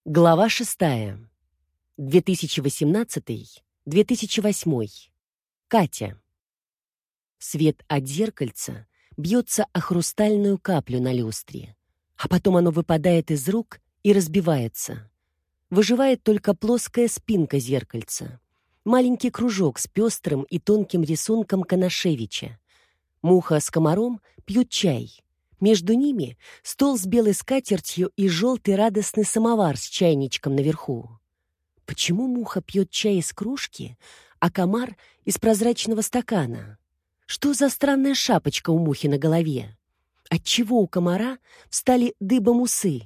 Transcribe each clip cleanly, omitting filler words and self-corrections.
Глава 6. 2018-2008. Катя. Свет от зеркальца бьется о хрустальную каплю на люстре, а потом оно выпадает из рук и разбивается. Выживает только плоская спинка зеркальца, маленький кружок с пестрым и тонким рисунком Конашевича. Муха с комаром пьют чай. Между ними стол с белой скатертью и желтый радостный самовар с чайничком наверху. Почему муха пьет чай из кружки, а комар — из прозрачного стакана? Что за странная шапочка у мухи на голове? Отчего у комара встали дыбом усы?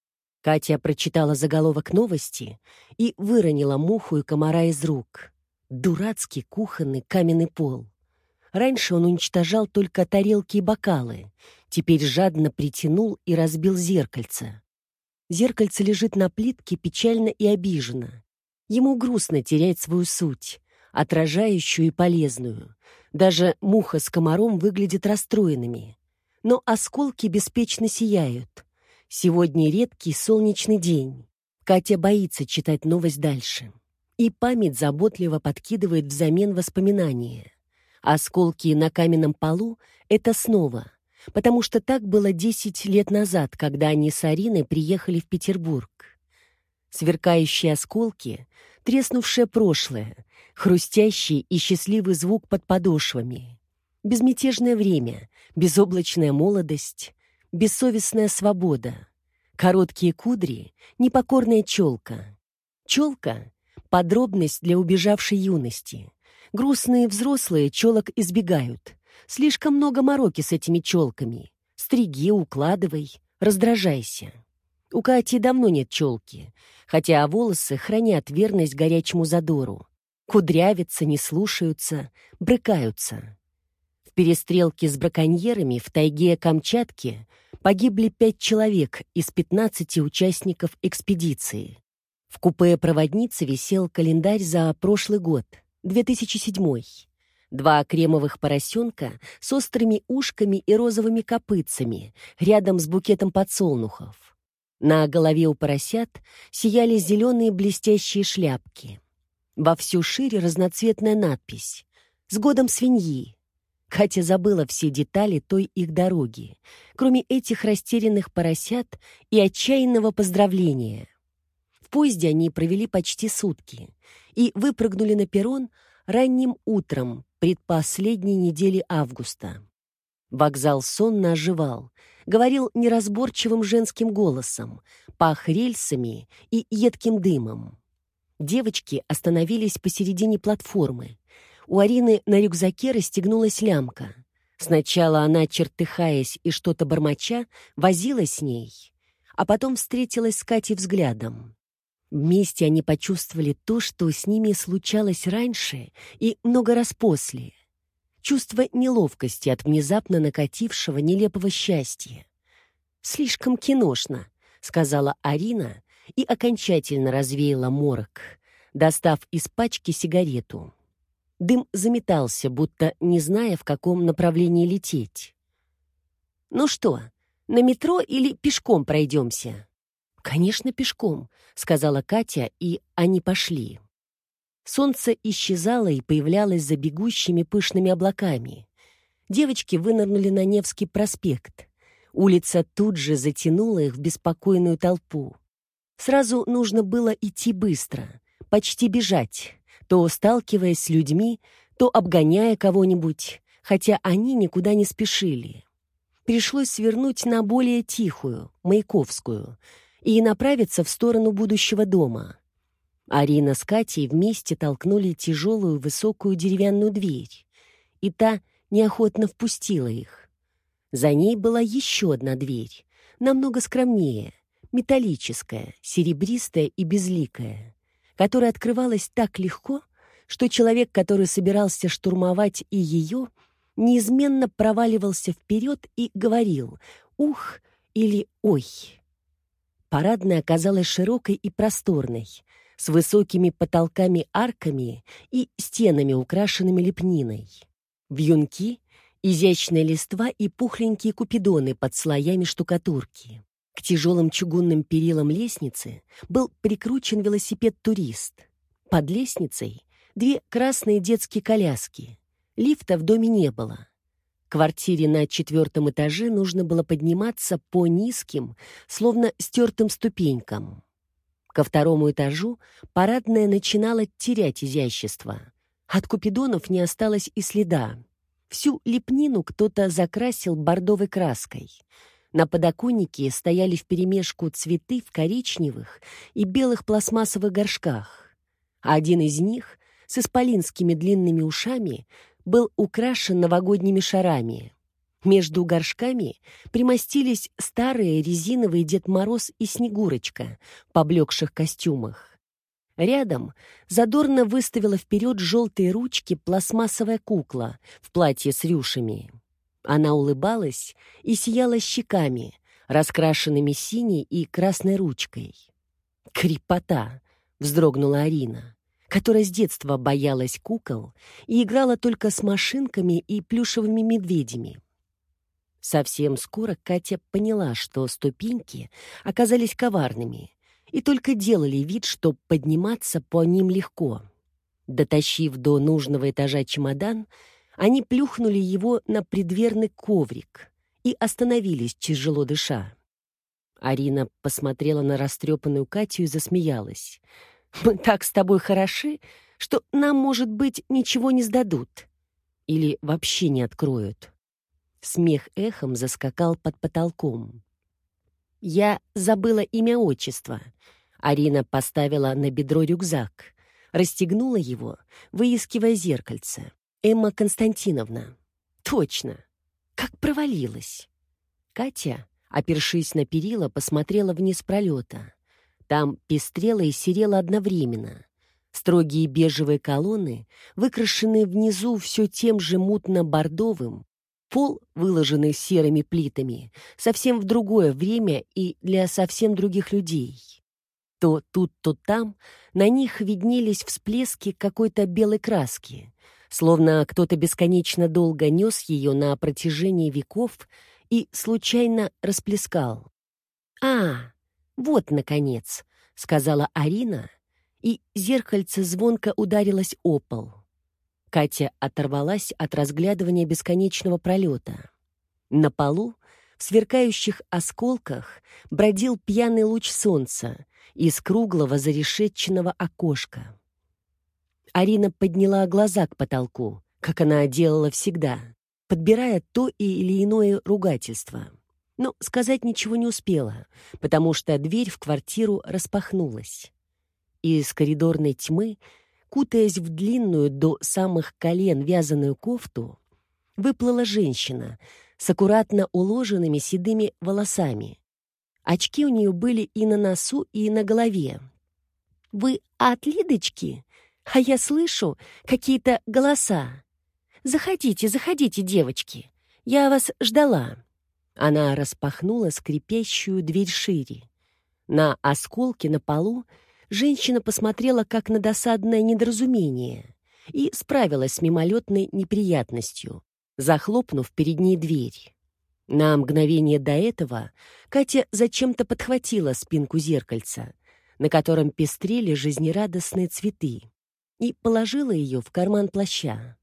Катя прочитала заголовок новости и выронила муху и комара из рук. Дурацкий кухонный каменный пол. Раньше он уничтожал только тарелки и бокалы, теперь жадно притянул и разбил зеркальце. Зеркальце лежит на плитке печально и обиженно. Ему грустно терять свою суть, отражающую и полезную. Даже муха с комаром выглядят расстроенными. Но осколки беспечно сияют. Сегодня редкий солнечный день. Катя боится читать новость дальше. И память заботливо подкидывает взамен воспоминания. Осколки на каменном полу — это снова, потому что так было 10 лет назад, когда они с Ариной приехали в Петербург. Сверкающие осколки, треснувшее прошлое, хрустящий и счастливый звук под подошвами. Безмятежное время, безоблачная молодость, бессовестная свобода. Короткие кудри, непокорная челка. Челка — подробность для убежавшей юности. Грустные взрослые челок избегают. Слишком много мороки с этими челками. Стриги, укладывай, раздражайся. У Кати давно нет челки, хотя волосы хранят верность горячему задору. Кудрявятся, не слушаются, брыкаются. В перестрелке с браконьерами в тайге Камчатки погибли 5 человек из 15 участников экспедиции. В купе проводницы висел календарь за прошлый год, 2007. 2 кремовых поросенка с острыми ушками и розовыми копытцами рядом с букетом подсолнухов. На голове у поросят сияли зеленые блестящие шляпки. Во всю шире разноцветная надпись «С годом свиньи». Катя забыла все детали той их дороги, кроме этих растерянных поросят и отчаянного поздравления. В поезде они провели почти сутки и выпрыгнули на перрон ранним утром предпоследней недели августа. Вокзал сонно оживал, говорил неразборчивым женским голосом, пах рельсами и едким дымом. Девочки остановились посередине платформы. У Арины на рюкзаке расстегнулась лямка. Сначала она, чертыхаясь и что-то бормоча, возилась с ней, а потом встретилась с Катей взглядом. Вместе они почувствовали то, что с ними случалось раньше и много раз после. Чувство неловкости от внезапно накатившего нелепого счастья. «Слишком киношно», — сказала Арина и окончательно развеяла морок, достав из пачки сигарету. Дым заметался, будто не зная, в каком направлении лететь. «Ну что, на метро или пешком пройдемся?» «Конечно, пешком», — сказала Катя, и они пошли. Солнце исчезало и появлялось за бегущими пышными облаками. Девочки вынырнули на Невский проспект. Улица тут же затянула их в беспокойную толпу. Сразу нужно было идти быстро, почти бежать, то сталкиваясь с людьми, то обгоняя кого-нибудь, хотя они никуда не спешили. Пришлось свернуть на более тихую, Маяковскую, и направиться в сторону будущего дома. Арина с Катей вместе толкнули тяжелую высокую деревянную дверь, и та неохотно впустила их. За ней была еще одна дверь, намного скромнее, металлическая, серебристая и безликая, которая открывалась так легко, что человек, который собирался штурмовать и ее, неизменно проваливался вперед и говорил «ух» или «ой». Парадная оказалась широкой и просторной, с высокими потолками-арками и стенами, украшенными лепниной. Вьюнки, изящная листва и пухленькие купидоны под слоями штукатурки. К тяжелым чугунным перилам лестницы был прикручен велосипед-турист. Под лестницей 2 красные детские коляски. Лифта в доме не было. В квартире на 4-м этаже нужно было подниматься по низким, словно стертым ступенькам. Ко 2-му этажу парадная начинала терять изящество. От купидонов не осталось и следа. Всю лепнину кто-то закрасил бордовой краской. На подоконнике стояли вперемешку цветы в коричневых и белых пластмассовых горшках. А один из них, с исполинскими длинными ушами, был украшен новогодними шарами. Между горшками примостились старые резиновые Дед Мороз и Снегурочка в поблекших костюмах. Рядом задорно выставила вперед желтые ручки пластмассовая кукла в платье с рюшами. Она улыбалась и сияла щеками, раскрашенными синей и красной ручкой. «Крепота!» — вздрогнула Арина, которая с детства боялась кукол и играла только с машинками и плюшевыми медведями. Совсем скоро Катя поняла, что ступеньки оказались коварными и только делали вид, что подниматься по ним легко. Дотащив до нужного этажа чемодан, они плюхнули его на придверный коврик и остановились, тяжело дыша. Арина посмотрела на растрепанную Катю и засмеялась. «Мы так с тобой хороши, что нам, может быть, ничего не сдадут. Или вообще не откроют». Смех эхом заскакал под потолком. «Я забыла имя-отчество». Арина поставила на бедро рюкзак, расстегнула его, выискивая зеркальце. «Эмма Константиновна». «Точно! Как провалилась!» Катя, опершись на перила, посмотрела вниз пролета. Там пестрело и серело одновременно. Строгие бежевые колонны, выкрашенные внизу все тем же мутно-бордовым, пол, выложенный серыми плитами, совсем в другое время и для совсем других людей. То тут, то там на них виднелись всплески какой-то белой краски, словно кто-то бесконечно долго нес ее на протяжении веков и случайно расплескал. «А, вот, наконец», — сказала Арина, и зеркальце звонко ударилось о пол. Катя оторвалась от разглядывания бесконечного пролета. На полу, в сверкающих осколках, бродил пьяный луч солнца из круглого зарешетченного окошка. Арина подняла глаза к потолку, как она делала всегда, подбирая то или иное ругательство. Но сказать ничего не успела, потому что дверь в квартиру распахнулась. Из коридорной тьмы, кутаясь в длинную до самых колен вязаную кофту, выплыла женщина с аккуратно уложенными седыми волосами. Очки у нее были и на носу, и на голове. «Вы от Лидочки? А я слышу какие-то голоса. Заходите, заходите, девочки. Я вас ждала». Она распахнула скрипящую дверь шире. На осколки на полу женщина посмотрела как на досадное недоразумение и справилась с мимолетной неприятностью, захлопнув перед ней дверь. На мгновение до этого Катя зачем-то подхватила спинку зеркальца, на котором пестрели жизнерадостные цветы, и положила ее в карман плаща.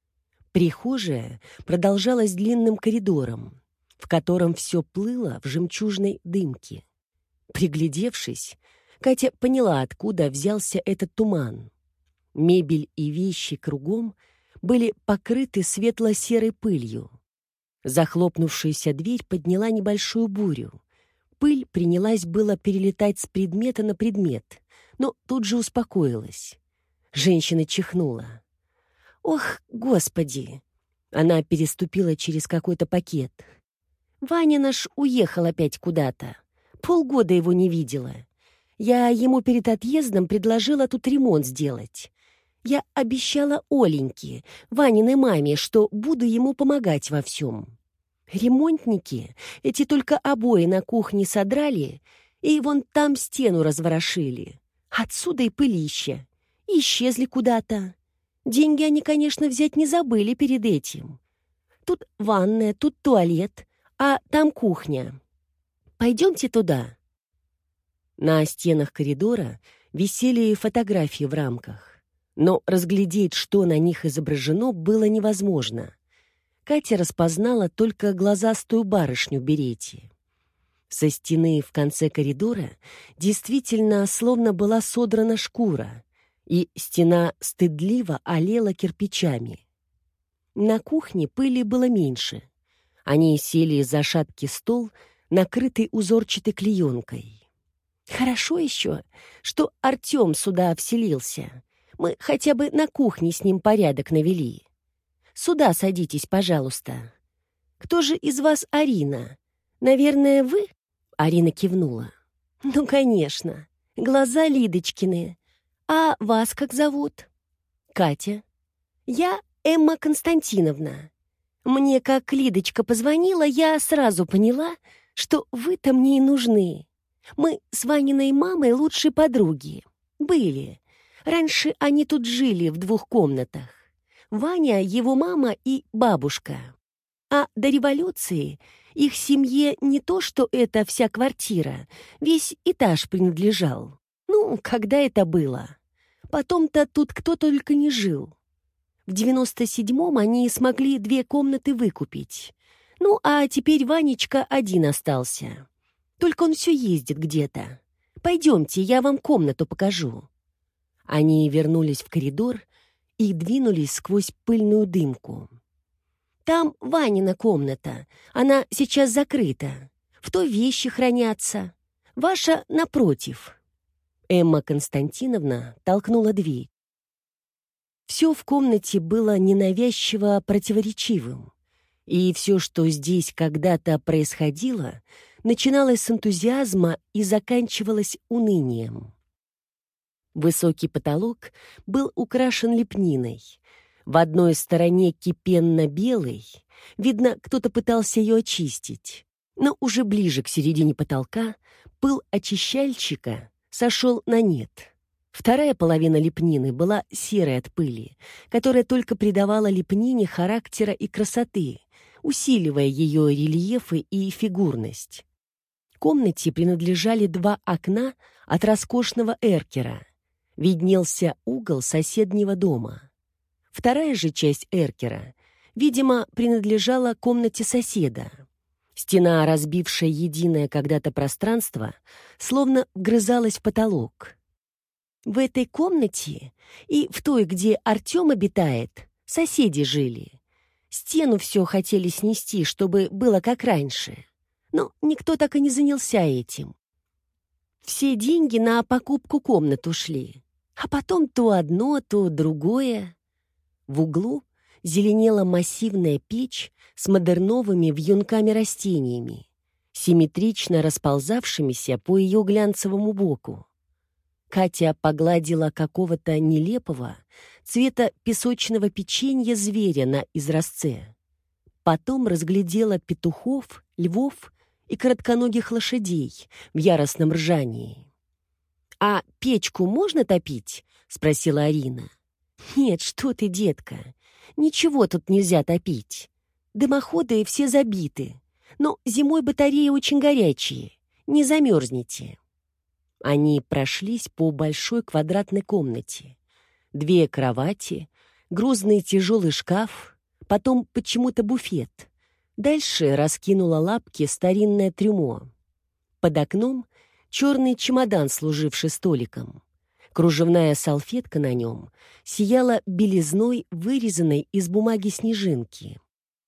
Прихожая продолжалась длинным коридором, в котором все плыло в жемчужной дымке. Приглядевшись, Катя поняла, откуда взялся этот туман. Мебель и вещи кругом были покрыты светло-серой пылью. Захлопнувшаяся дверь подняла небольшую бурю. Пыль принялась было перелетать с предмета на предмет, но тут же успокоилась. Женщина чихнула. «Ох, Господи!» Она переступила через какой-то пакет. «Ваня наш уехал опять куда-то. Полгода его не видела. Я ему перед отъездом предложила тут ремонт сделать. Я обещала Оленьке, Ваниной маме, что буду ему помогать во всем. Ремонтники эти только обои на кухне содрали и вон там стену разворошили. Отсюда и пылище. И исчезли куда-то. Деньги они, конечно, взять не забыли перед этим. Тут ванная, тут туалет, а там кухня. Пойдемте туда». На стенах коридора висели фотографии в рамках, но разглядеть, что на них изображено, было невозможно. Катя распознала только глазастую барышню в берете. Со стены в конце коридора действительно словно была содрана шкура, и стена стыдливо олела кирпичами. На кухне пыли было меньше. Они сели за шаткий стол, накрытый узорчатой клеенкой. «Хорошо еще, что Артем сюда вселился. Мы хотя бы на кухне с ним порядок навели. Сюда садитесь, пожалуйста. Кто же из вас Арина? Наверное, вы?» Арина кивнула. «Ну, конечно. Глаза Лидочкины. А вас как зовут?» «Катя». «Я Эмма Константиновна. Мне, как Лидочка позвонила, я сразу поняла, что вы-то мне и нужны. Мы с Ваниной мамой лучшие подруги. Были. Раньше они тут жили в 2 комнатах. Ваня, его мама и бабушка. А до революции их семье не то, что это вся квартира, весь этаж принадлежал. Ну, когда это было? Потом-то тут кто только не жил. В 97-м они смогли 2 комнаты выкупить. Ну, а теперь Ванечка один остался. Только он все ездит где-то. Пойдемте, я вам комнату покажу». Они вернулись в коридор и двинулись сквозь пыльную дымку. «Там Ванина комната. Она сейчас закрыта. В той вещи хранятся. Ваша напротив». Эмма Константиновна толкнула дверь. Все в комнате было ненавязчиво противоречивым. И все, что здесь когда-то происходило, начиналось с энтузиазма и заканчивалось унынием. Высокий потолок был украшен лепниной. В одной стороне кипенно-белый, видно, кто-то пытался ее очистить. Но уже ближе к середине потолка пыл очищальщика сошел на нет. Вторая половина лепнины была серой от пыли, которая только придавала лепнине характера и красоты, усиливая ее рельефы и фигурность. Комнате принадлежали 2 окна от роскошного эркера. Виднелся угол соседнего дома. Вторая же часть эркера, видимо, принадлежала комнате соседа. Стена, разбившая единое когда-то пространство, словно вгрызалась в потолок. В этой комнате и в той, где Артем обитает, соседи жили. Стену все хотели снести, чтобы было как раньше. Но никто так и не занялся этим. Все деньги на покупку комнат ушли. А потом то одно, то другое. В углу зеленела массивная печь с модерновыми вьюнками-растениями, симметрично расползавшимися по ее глянцевому боку. Катя погладила какого-то нелепого цвета песочного печенья зверя на изразце. Потом разглядела петухов, львов и коротконогих лошадей в яростном ржании. «А печку можно топить?» — спросила Арина. «Нет, что ты, детка, ничего тут нельзя топить. Дымоходы все забиты, но зимой батареи очень горячие, не замерзнете». Они прошлись по большой квадратной комнате. 2 кровати, грузный тяжелый шкаф, потом почему-то буфет. Дальше раскинула лапки старинное трюмо. Под окном черный чемодан, служивший столиком. Кружевная салфетка на нем сияла белизной, вырезанной из бумаги снежинки.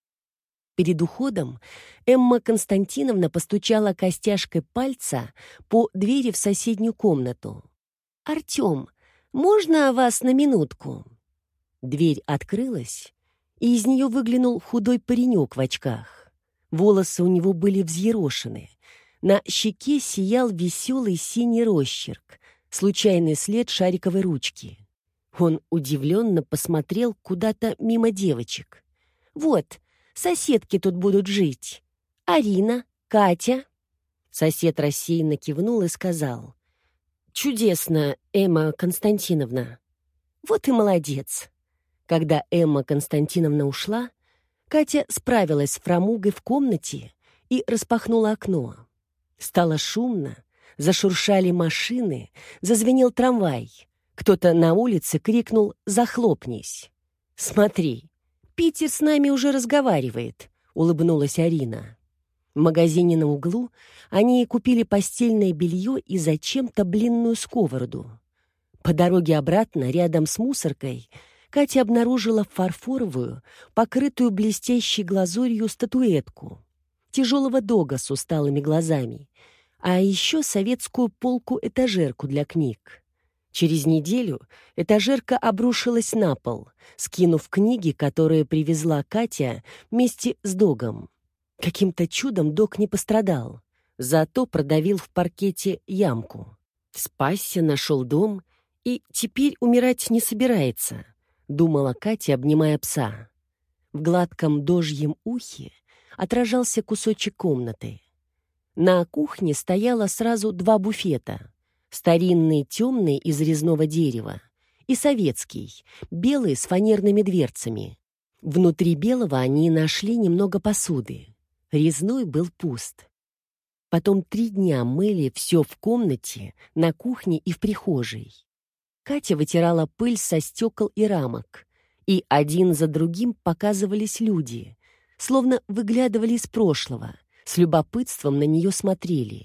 Перед уходом Эмма Константиновна постучала костяшкой пальца по двери в соседнюю комнату. «Артем, можно вас на минутку?» Дверь открылась, и из нее выглянул худой паренек в очках. Волосы у него были взъерошены. На щеке сиял веселый синий росчерк, случайный след шариковой ручки. Он удивленно посмотрел куда-то мимо девочек. «Вот, соседки тут будут жить. Арина, Катя». Сосед рассеянно кивнул и сказал: «Чудесно, Эмма Константиновна». «Вот и молодец». Когда Эмма Константиновна ушла, Катя справилась с фрамугой в комнате и распахнула окно. Стало шумно, зашуршали машины, зазвенел трамвай. Кто-то на улице крикнул «Захлопнись!». «Смотри, Питер с нами уже разговаривает», — улыбнулась Арина. В магазине на углу они купили постельное белье и зачем-то блинную сковороду. По дороге обратно, рядом с мусоркой, Катя обнаружила фарфоровую, покрытую блестящей глазурью статуэтку, тяжелого дога с усталыми глазами, а еще советскую полку-этажерку для книг. Через неделю этажерка обрушилась на пол, скинув книги, которые привезла Катя вместе с догом. Каким-то чудом дог не пострадал, зато продавил в паркете ямку. Спасся, нашел дом и теперь умирать не собирается, думала Катя, обнимая пса. В гладком дожьем ухе отражался кусочек комнаты. На кухне стояло сразу два буфета. Старинный темный из резного дерева и советский, белый с фанерными дверцами. Внутри белого они нашли немного посуды. Резной был пуст. Потом 3 дня мыли все в комнате, на кухне и в прихожей. Катя вытирала пыль со стекол и рамок, и один за другим показывались люди, словно выглядывали из прошлого, с любопытством на нее смотрели.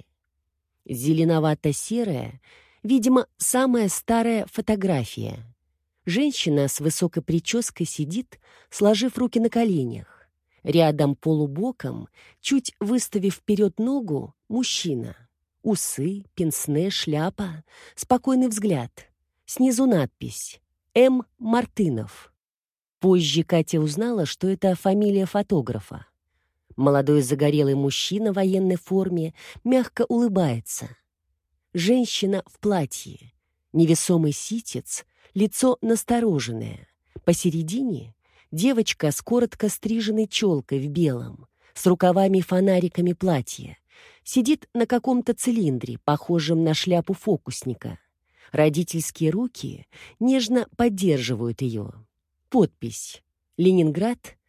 Зеленовато-серая, видимо, самая старая фотография. Женщина с высокой прической сидит, сложив руки на коленях. Рядом полубоком, чуть выставив вперед ногу, мужчина. Усы, пенсне, шляпа, спокойный взгляд. Снизу надпись «М. Мартынов». Позже Катя узнала, что это фамилия фотографа. Молодой загорелый мужчина в военной форме мягко улыбается. Женщина в платье, невесомый ситец, лицо настороженное. Посередине девочка с коротко стриженной челкой в белом, с рукавами-фонариками платья. Сидит на каком-то цилиндре, похожем на шляпу фокусника. Родительские руки нежно поддерживают ее. Подпись «Ленинград,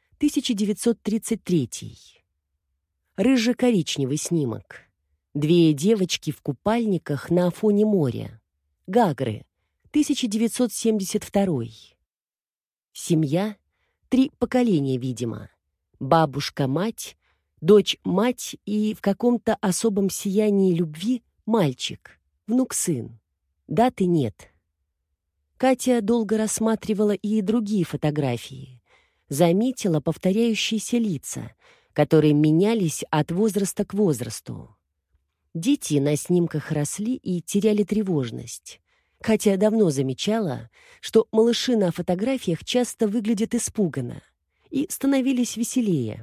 1933». Рыже-коричневый снимок. 2 девочки в купальниках на фоне моря. Гагры, 1972. Семья, 3 поколения, видимо. Бабушка-мать, дочь-мать и в каком-то особом сиянии любви мальчик, внук-сын. Даты нет. Катя долго рассматривала и другие фотографии. Заметила повторяющиеся лица, которые менялись от возраста к возрасту. Дети на снимках росли и теряли тревожность. Катя давно замечала, что малыши на фотографиях часто выглядят испуганно и становились веселее.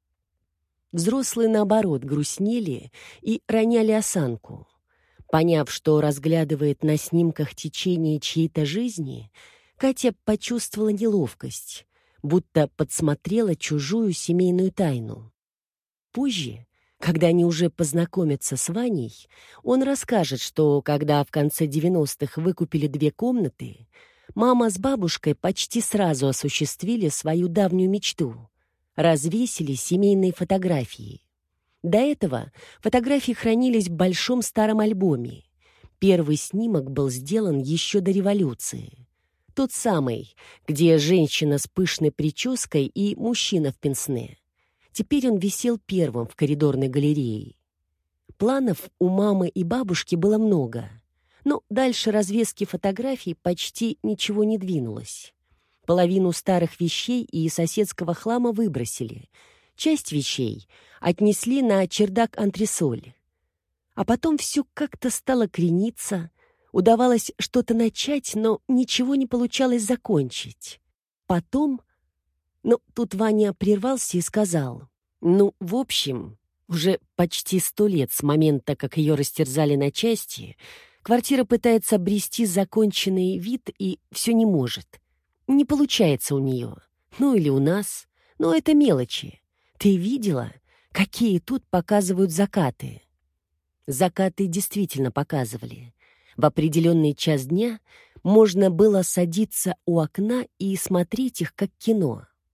Взрослые, наоборот, грустнели и роняли осанку. Поняв, что разглядывает на снимках течение чьей-то жизни, Катя почувствовала неловкость, будто подсмотрела чужую семейную тайну. Позже, когда они уже познакомятся с Ваней, он расскажет, что, когда в конце 90-х выкупили 2 комнаты, мама с бабушкой почти сразу осуществили свою давнюю мечту — развесили семейные фотографии. До этого фотографии хранились в большом старом альбоме. Первый снимок был сделан еще до революции. Тот самый, где женщина с пышной прической и мужчина в пенсне. Теперь он висел первым в коридорной галерее. Планов у мамы и бабушки было много, но дальше развески фотографий почти ничего не двинулось. Половину старых вещей и соседского хлама выбросили. Часть вещей отнесли на чердак-антресоль. А потом все как-то стало крениться, удавалось что-то начать, но ничего не получалось закончить. Потом... Но тут Ваня прервался и сказал: в общем, уже почти 100 лет с момента, как ее растерзали на части, квартира пытается обрести законченный вид и все не может. Не получается у нее. Или у нас. Но это мелочи. Ты видела, какие тут показывают закаты?» Закаты действительно показывали. В определенный час дня можно было садиться у окна и смотреть их как кино.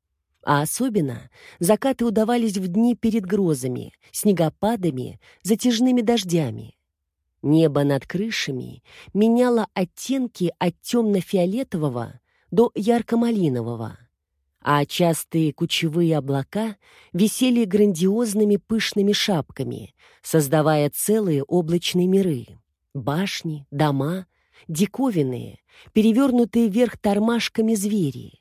А особенно закаты удавались в дни перед грозами, снегопадами, затяжными дождями. Небо над крышами меняло оттенки от темно-фиолетового до ярко-малинового, а частые кучевые облака висели грандиозными пышными шапками, создавая целые облачные миры. Башни, дома, диковинные, перевернутые вверх тормашками звери.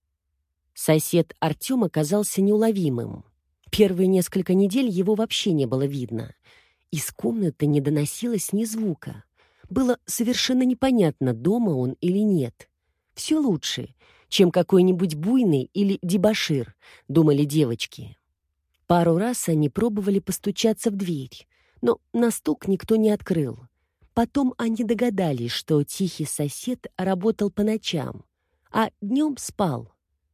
Сосед Артем оказался неуловимым. Первые несколько недель его вообще не было видно. Из комнаты не доносилось ни звука. Было совершенно непонятно, дома он или нет. Все лучше, чем какой-нибудь буйный или дебошир, думали девочки. Пару раз они пробовали постучаться в дверь, но на стук никто не открыл. Потом они догадались, что тихий сосед работал по ночам, а днем спал.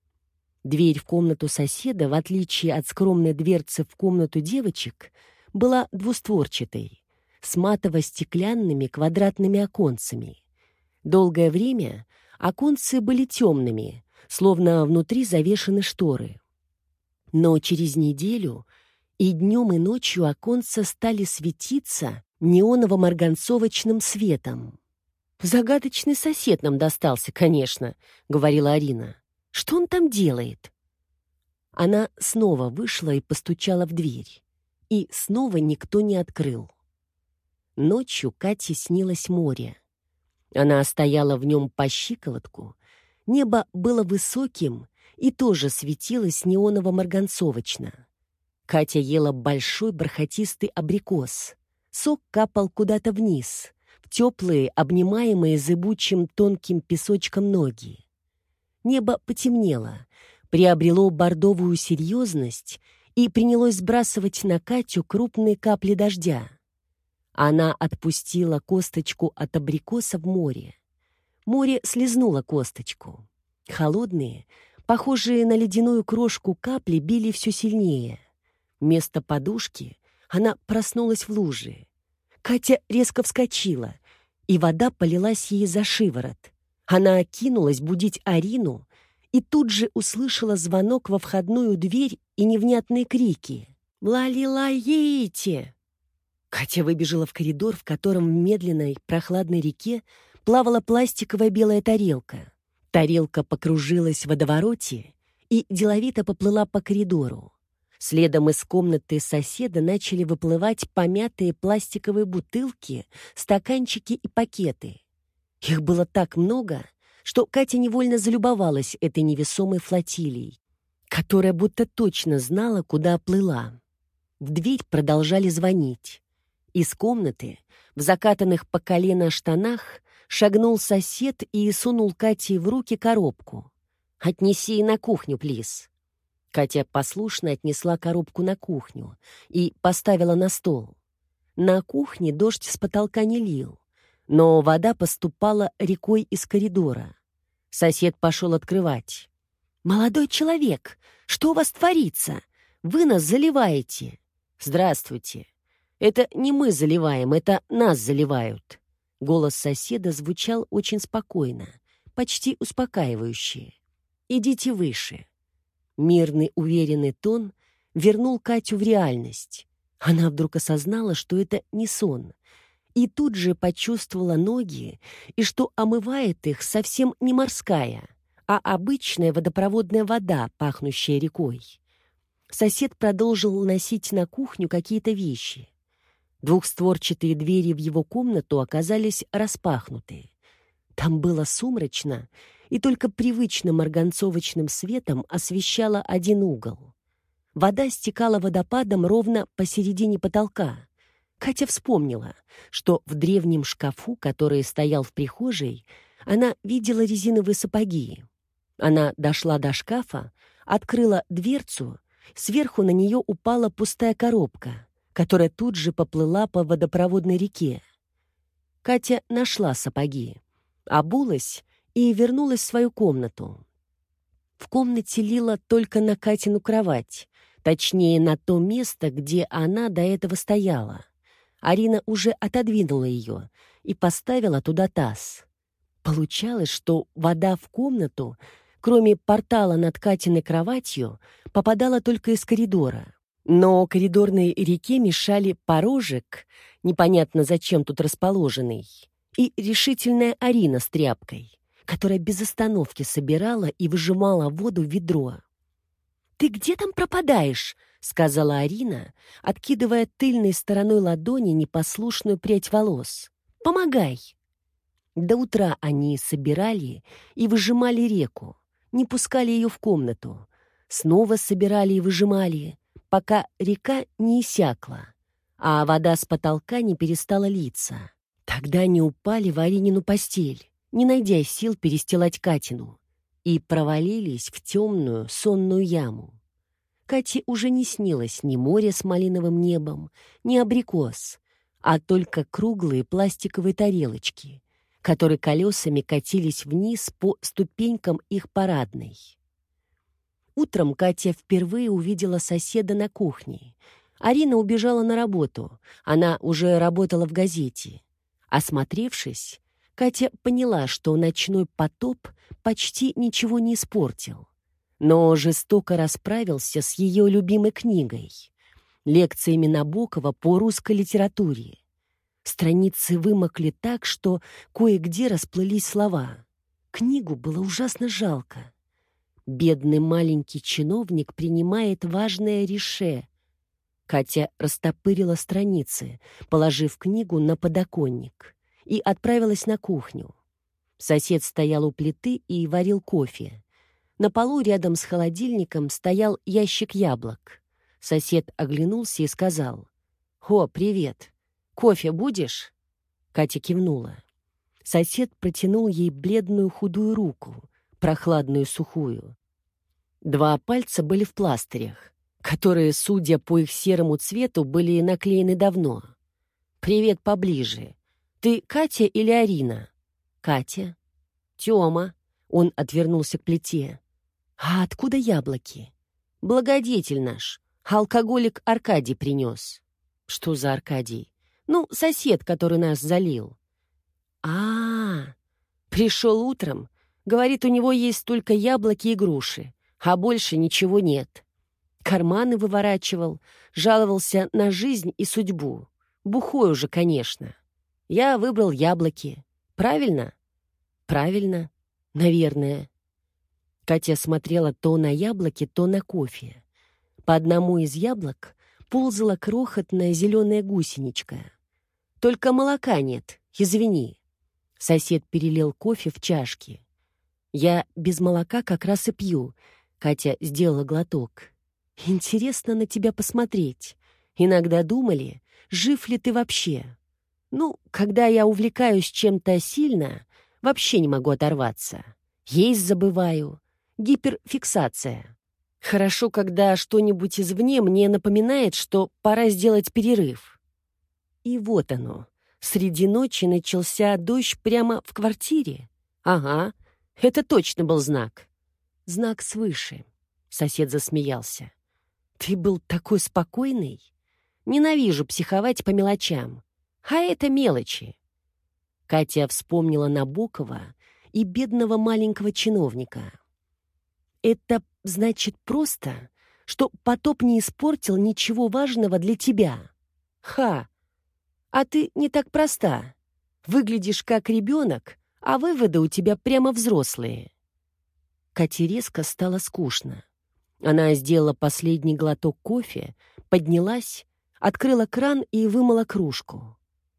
Дверь в комнату соседа, в отличие от скромной дверцы в комнату девочек, была двустворчатой, с матово-стеклянными квадратными оконцами. Долгое время оконцы были темными, словно внутри завешаны шторы. Но через неделю и днем, и ночью оконца стали светиться неоново-марганцовочным светом. «Загадочный сосед нам достался, конечно», — говорила Арина. «Что он там делает?» Она снова вышла и постучала в дверь. И снова никто не открыл. Ночью Кате снилось море. Она стояла в нем по щиколотку. Небо было высоким и тоже светилось неоново-марганцовочно. Катя ела большой бархатистый абрикос. Сок капал куда-то вниз, в теплые, обнимаемые зыбучим тонким песочком ноги. Небо потемнело, приобрело бордовую серьезность и принялось сбрасывать на Катю крупные капли дождя. Она отпустила косточку от абрикоса в море. Море слизнуло косточку. Холодные, похожие на ледяную крошку капли били все сильнее. Вместо подушки она проснулась в луже. Катя резко вскочила, и вода полилась ей за шиворот. Она кинулась будить Арину и тут же услышала звонок во входную дверь и невнятные крики. «Ла-ли-ла-ите!» Катя выбежала в коридор, в котором в медленной прохладной реке плавала пластиковая белая тарелка. Тарелка покружилась в водовороте и деловито поплыла по коридору. Следом из комнаты соседа начали выплывать помятые пластиковые бутылки, стаканчики и пакеты. Их было так много, что Катя невольно залюбовалась этой невесомой флотилией, которая будто точно знала, куда плыла. В дверь продолжали звонить. Из комнаты, в закатанных по колено штанах, шагнул сосед и сунул Кате в руки коробку. «Отнеси на кухню, плиз». Катя послушно отнесла коробку на кухню и поставила на стол. На кухне дождь с потолка не лил, но вода поступала рекой из коридора. Сосед пошел открывать. «Молодой человек, что у вас творится? Вы нас заливаете». «Здравствуйте. Это не мы заливаем, это нас заливают». Голос соседа звучал очень спокойно, почти успокаивающе. «Идите выше». Мирный, уверенный тон вернул Катю в реальность. Она вдруг осознала, что это не сон, и тут же почувствовала ноги, и что омывает их совсем не морская, а обычная водопроводная вода, пахнущая рекой. Сосед продолжил носить на кухню какие-то вещи. Двухстворчатые двери в его комнату оказались распахнуты. Там было сумрачно, и только привычным марганцовочным светом освещала один угол. Вода стекала водопадом ровно посередине потолка. Катя вспомнила, что в древнем шкафу, который стоял в прихожей, она видела резиновые сапоги. Она дошла до шкафа, открыла дверцу, сверху на нее упала пустая коробка, которая тут же поплыла по водопроводной реке. Катя нашла сапоги, обулась и вернулась в свою комнату. В комнате лила только на Катину кровать, точнее, на то место, где она до этого стояла. Арина уже отодвинула ее и поставила туда таз. Получалось, что вода в комнату кроме портала над Катиной кроватью, попадала только из коридора. Но коридорной реке мешали порожек, непонятно зачем тут расположенный, и решительная Арина с тряпкой, которая без остановки собирала и выжимала воду в ведро. «Ты где там пропадаешь?» — сказала Арина, откидывая тыльной стороной ладони непослушную прядь волос. «Помогай!» До утра они собирали и выжимали реку, не пускали ее в комнату, снова собирали и выжимали, пока река не иссякла, а вода с потолка не перестала литься. Тогда они упали в Аринину постель, не найдя сил перестилать Катину, и провалились в темную сонную яму. Кате уже не снилось ни море с малиновым небом, ни абрикос, а только круглые пластиковые тарелочки, которые колесами катились вниз по ступенькам их парадной. Утром Катя впервые увидела соседа на кухне. Арина убежала на работу, она уже работала в газете. Осмотревшись, Катя поняла, что ночной потоп почти ничего не испортил, но жестоко расправился с ее любимой книгой — лекциями Набокова по русской литературе. Страницы вымокли так, что кое-где расплылись слова. Книгу было ужасно жалко. Бедный маленький чиновник принимает важное решение. Катя растопырила страницы, положив книгу на подоконник, и отправилась на кухню. Сосед стоял у плиты и варил кофе. На полу рядом с холодильником стоял ящик яблок. Сосед оглянулся и сказал: «О, привет! Кофе будешь?» Катя кивнула. Сосед протянул ей бледную худую руку, прохладную и сухую. Два пальца были в пластырях, которые, судя по их серому цвету, были наклеены давно. «Привет поближе. Ты Катя или Арина?» «Катя». «Тёма». Он отвернулся к плите. «А откуда яблоки?» «Благодетель наш. Алкоголик Аркадий принес». «Что за Аркадий?» «Ну, сосед, который нас залил». Пришел утром. Говорит, у него есть только яблоки и груши, а больше ничего нет. Карманы выворачивал, жаловался на жизнь и судьбу. Бухой уже, конечно. Я выбрал яблоки. Правильно?» «Правильно. Наверное». Катя смотрела то на яблоки, то на кофе. По одному из яблок ползала крохотная зеленая гусеничка. «Только молока нет, извини». Сосед перелил кофе в чашки. «Я без молока как раз и пью», — Катя сделала глоток. «Интересно на тебя посмотреть. Иногда думали, жив ли ты вообще. Ну, когда я увлекаюсь чем-то сильно, вообще не могу оторваться. Есть забываю. Гиперфиксация. Хорошо, когда что-нибудь извне мне напоминает, что пора сделать перерыв». И вот оно. Среди ночи начался дождь прямо в квартире. «Ага, это точно был знак». «Знак свыше», — сосед засмеялся. «Ты был такой спокойный. Ненавижу психовать по мелочам. А это мелочи». Катя вспомнила Набокова и бедного маленького чиновника. «Это значит просто, что потоп не испортил ничего важного для тебя. Ха! А ты не так проста. Выглядишь как ребенок, а выводы у тебя прямо взрослые». Кате резко стало скучно. Она сделала последний глоток кофе, поднялась, открыла кран и вымыла кружку.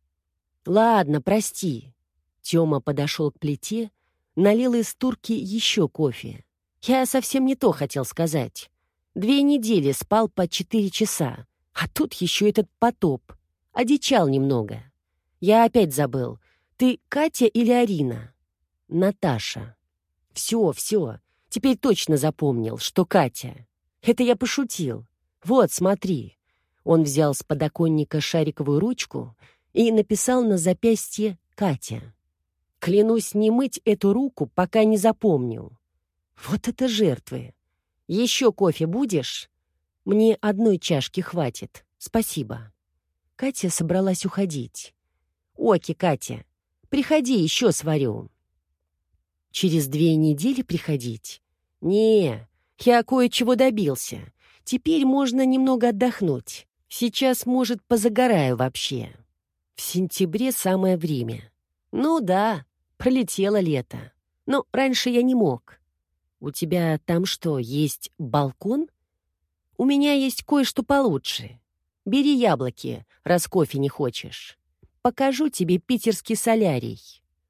«Ладно, прости». Тёма подошел к плите, налил из турки еще кофе. «Я совсем не то хотел сказать. 2 недели спал по 4 часа, а тут еще этот потоп. Одичал немного. Я опять забыл. Ты Катя или Арина?» «Наташа». «Все, теперь точно запомнил, что Катя. Это я пошутил. Вот, смотри». Он взял с подоконника шариковую ручку и написал на запястье «Катя». «Клянусь не мыть эту руку, пока не запомню». Вот это жертвы. «Еще кофе будешь?» «Мне 1 чашки хватит. Спасибо». Катя собралась уходить. «Оки, Катя, приходи, еще сварю». «Через 2 недели приходить? «Не, я кое-чего добился. Теперь можно немного отдохнуть. Сейчас, может, позагораю вообще. В сентябре самое время. Ну да, пролетело лето. Но раньше я не мог. У тебя там что, есть балкон? У меня есть кое-что получше. Бери яблоки, раз кофе не хочешь. Покажу тебе питерский солярий».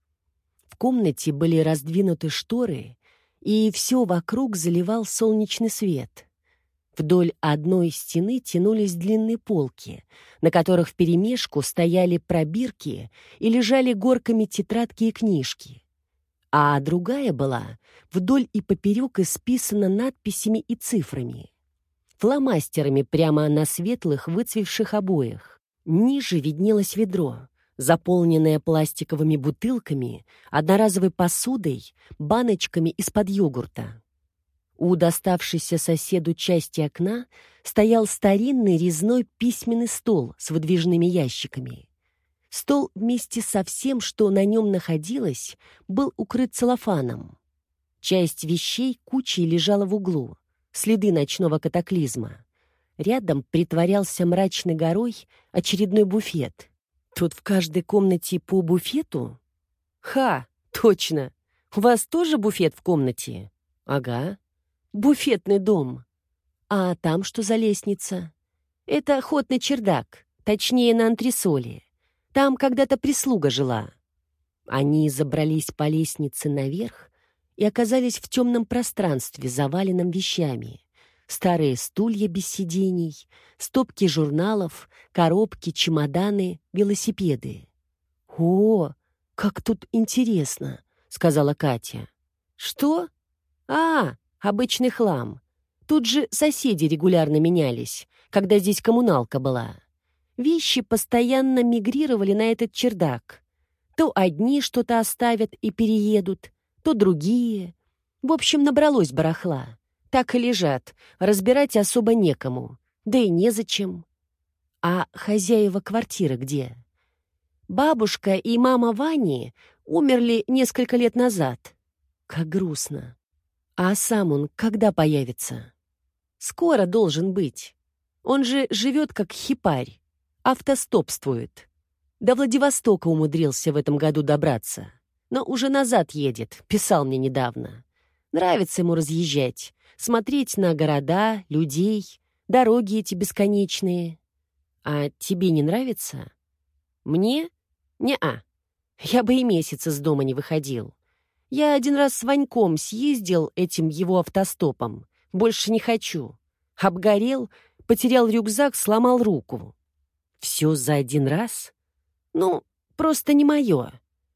В комнате были раздвинуты шторы, и все вокруг заливал солнечный свет. Вдоль одной стены тянулись длинные полки, на которых вперемешку стояли пробирки и лежали горками тетрадки и книжки. А другая была вдоль и поперек исписана надписями и цифрами. Фломастерами прямо на светлых выцвевших обоях. Ниже виднелось ведро, заполненное пластиковыми бутылками, одноразовой посудой, баночками из-под йогурта. У доставшейся соседу части окна стоял старинный резной письменный стол с выдвижными ящиками. Стол вместе со всем, что на нем находилось, был укрыт целлофаном. Часть вещей кучей лежала в углу, следы ночного катаклизма. Рядом притворялся мрачной горой очередной буфет. Тут в каждой комнате по буфету? Ха, точно! У вас тоже буфет в комнате? Ага. Буфетный дом. А там что за лестница? Это ход на чердак, точнее, на антресоли. Там когда-то прислуга жила. Они забрались по лестнице наверх и оказались в темном пространстве, заваленном вещами. Старые стулья без сидений, стопки журналов, коробки, чемоданы, велосипеды. «О, как тут интересно!» — сказала Катя. «Что? А, обычный хлам. Тут же соседи регулярно менялись, когда здесь коммуналка была. Вещи постоянно мигрировали на этот чердак. То одни что-то оставят и переедут, то другие. В общем, набралось барахла. Так и лежат, разбирать особо некому, да и незачем. А хозяева квартиры где? Бабушка и мама Вани умерли несколько лет назад. Как грустно. А сам он когда появится? Скоро должен быть. Он же живет как хипарь, автостопствует. До Владивостока умудрился в этом году добраться, но уже назад едет, писал мне недавно. Нравится ему разъезжать, смотреть на города, людей, дороги эти бесконечные. А тебе не нравится? Мне? Не-а. Я бы и месяц из дома не выходил. Я один раз с Ваньком съездил этим его автостопом. Больше не хочу. Обгорел, потерял рюкзак, сломал руку. Все за один раз? Ну, просто не мое.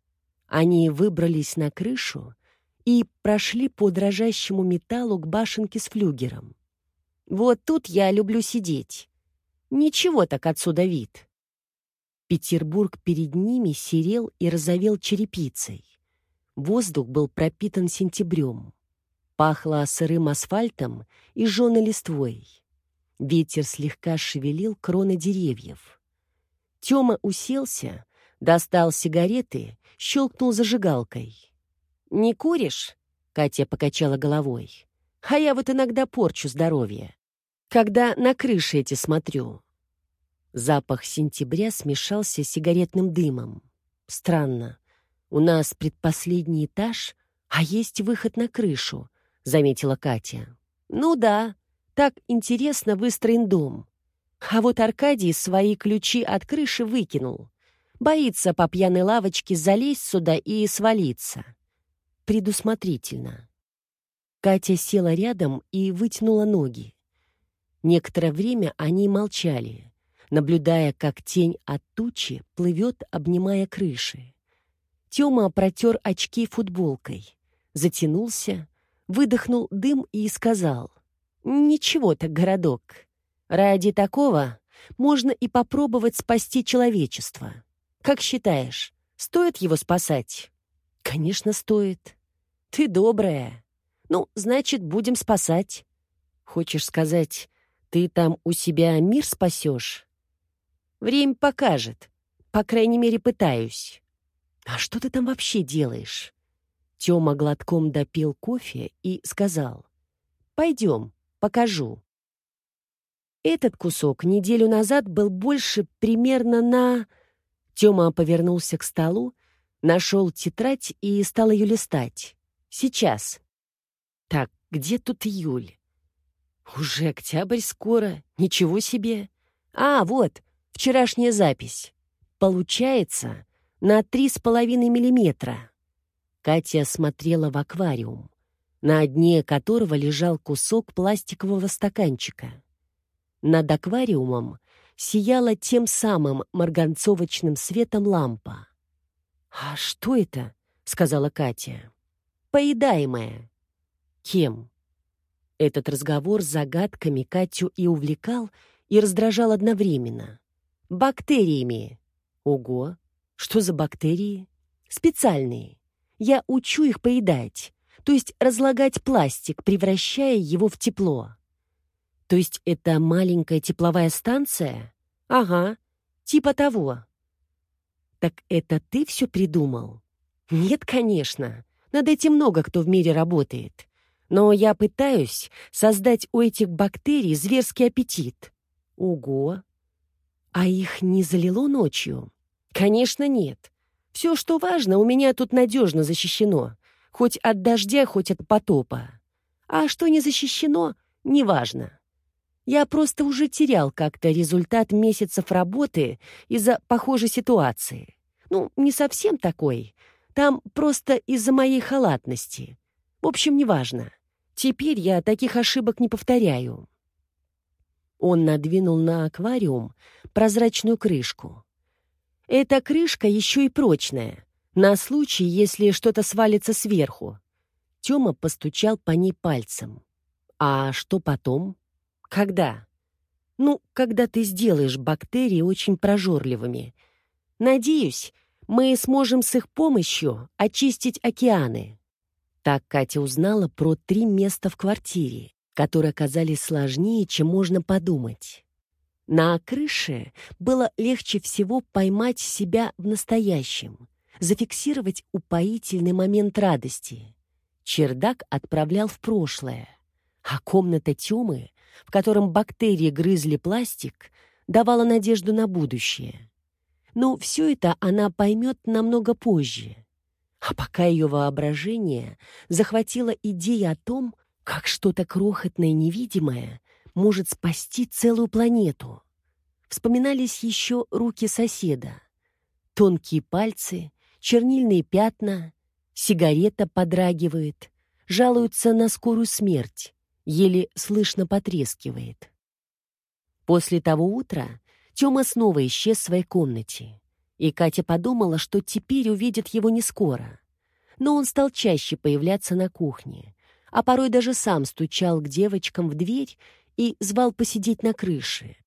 Они выбрались на крышу и прошли по дрожащему металлу к башенке с флюгером. Вот тут я люблю сидеть. Ничего так отсюда вид. Петербург перед ними серел и розовел черепицей. Воздух был пропитан сентябрем. Пахло сырым асфальтом и жженой листвой. Ветер слегка шевелил кроны деревьев. Тёма уселся, достал сигареты, щелкнул зажигалкой. «Не куришь?» — Катя покачала головой. «А я вот иногда порчу здоровье, когда на крыши эти смотрю». Запах сентября смешался с сигаретным дымом. «Странно. У нас предпоследний этаж, а есть выход на крышу», — заметила Катя. «Ну да, так интересно выстроен дом. А вот Аркадий свои ключи от крыши выкинул. Боится по пьяной лавочке залезть сюда и свалиться. Предусмотрительно». Катя села рядом и вытянула ноги. Некоторое время они молчали, наблюдая, как тень от тучи плывет, обнимая крыши. Тёма протер очки футболкой, затянулся, выдохнул дым и сказал: «Ничего так, городок. Ради такого можно и попробовать спасти человечество. Как считаешь, стоит его спасать?» «Конечно, стоит. Ты добрая. Ну, значит, будем спасать. Хочешь сказать, ты там у себя мир спасешь? Время покажет. По крайней мере, пытаюсь. А что ты там вообще делаешь? Тёма глотком допил кофе и сказал: «Пойдем, покажу». Этот кусок неделю назад был больше примерно на... Тёма повернулся к столу, нашел тетрадь и стал ее листать. Сейчас. Так, где тут июль? Уже октябрь скоро. Ничего себе. А, вот, вчерашняя запись. Получается, на 3,5 миллиметра. Катя смотрела в аквариум, на дне которого лежал кусок пластикового стаканчика. Над аквариумом сияла тем самым марганцовочным светом лампа. «А что это?» — сказала Катя. «Поедаемое». «Кем?» Этот разговор с загадками Катю и увлекал, и раздражал одновременно. «Бактериями». «Ого! Что за бактерии?» «Специальные. Я учу их поедать, то есть разлагать пластик, превращая его в тепло». «То есть это маленькая тепловая станция?» «Ага, типа того». «Так это ты все придумал?» «Нет, конечно. Над этим много кто в мире работает. Но я пытаюсь создать у этих бактерий зверский аппетит». «Ого! А их не залило ночью?» «Конечно, нет. Все, что важно, у меня тут надежно защищено. Хоть от дождя, хоть от потопа. А что не защищено, неважно. Я просто уже терял как-то результат месяцев работы из-за похожей ситуации. Ну, не совсем такой. Там просто из-за моей халатности. В общем, неважно. Теперь я таких ошибок не повторяю». Он надвинул на аквариум прозрачную крышку. «Эта крышка еще и прочная, на случай, если что-то свалится сверху». Тёма постучал по ней пальцем. «А что потом?» «Когда?» «Ну, когда ты сделаешь бактерии очень прожорливыми. Надеюсь, мы сможем с их помощью очистить океаны». Так Катя узнала про 3 места в квартире, которые оказались сложнее, чем можно подумать. На крыше было легче всего поймать себя в настоящем, зафиксировать упоительный момент радости. Чердак отправлял в прошлое, а комната Тёмы, в котором бактерии грызли пластик, давала надежду на будущее. Но все это она поймет намного позже. А пока ее воображение захватила идея о том, как что-то крохотное и невидимое может спасти целую планету. Вспоминались еще руки соседа. Тонкие пальцы, чернильные пятна, сигарета подрагивает, жалуются на скорую смерть, еле слышно потрескивает. После того утра Тёма снова исчез в своей комнате, и Катя подумала, что теперь увидит его не скоро. Но он стал чаще появляться на кухне, а порой даже сам стучал к девочкам в дверь и звал посидеть на крыше.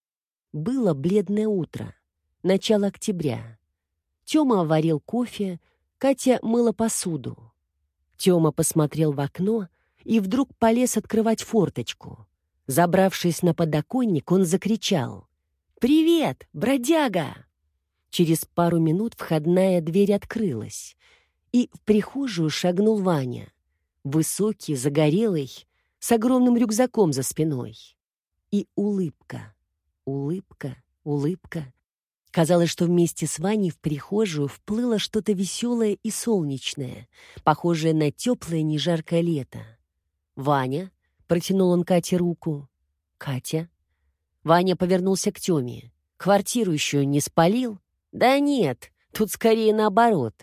Было бледное утро, начало октября. Тёма варил кофе, Катя мыла посуду. Тёма посмотрел в окно и вдруг полез открывать форточку. Забравшись на подоконник, он закричал: «Привет, бродяга!» Через пару минут входная дверь открылась, и в прихожую шагнул Ваня, высокий, загорелый, с огромным рюкзаком за спиной. И улыбка, улыбка, улыбка. Казалось, что вместе с Ваней в прихожую вплыло что-то веселое и солнечное, похожее на теплое нежаркое лето. «Ваня», — протянул он Кате руку. «Катя». Ваня повернулся к Тёме. «Квартиру еще не спалил?» «Да нет, тут скорее наоборот».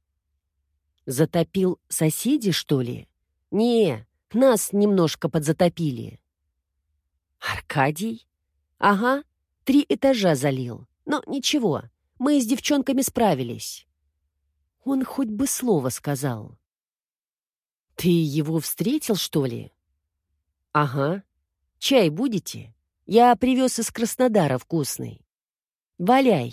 «Затопил соседи, что ли?» «Не, нас немножко подзатопили». «Аркадий?» «Ага, 3 этажа залил. Но ничего, мы с девчонками справились». Он хоть бы слово сказал. «Ты его встретил, что ли?» «Ага. Чай будете? Я привез из Краснодара вкусный». «Валяй.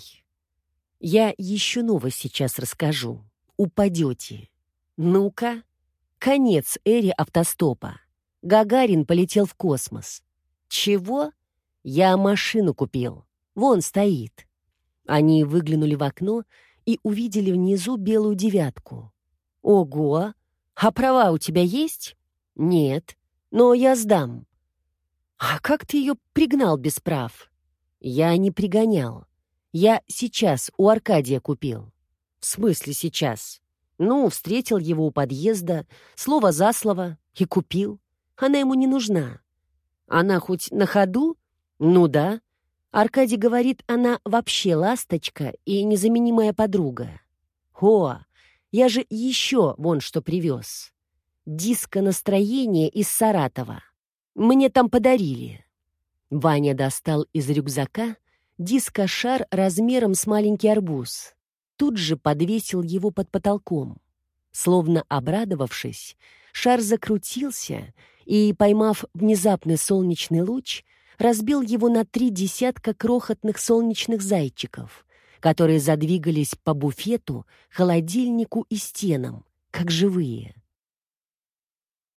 Я еще новость сейчас расскажу. Упадете. Ну-ка. Конец эре автостопа. Гагарин полетел в космос». «Чего?» «Я машину купил. Вон стоит». Они выглянули в окно и увидели внизу белую девятку. Ого! А права у тебя есть? Нет, но я сдам. А как ты ее пригнал без прав? Я не пригонял. Я сейчас у Аркадия купил. В смысле сейчас? Ну, встретил его у подъезда, слово за слово, и купил. Она ему не нужна. Она хоть на ходу? Ну да. Аркадий говорит, она вообще ласточка и незаменимая подруга. О, я же еще вон что привез. Диско-настроение из Саратова. Мне там подарили. Ваня достал из рюкзака диско-шар размером с маленький арбуз. Тут же подвесил его под потолком. Словно обрадовавшись, шар закрутился и, поймав внезапный солнечный луч, разбил его на 3 десятка крохотных солнечных зайчиков, которые задвигались по буфету, холодильнику и стенам, как живые.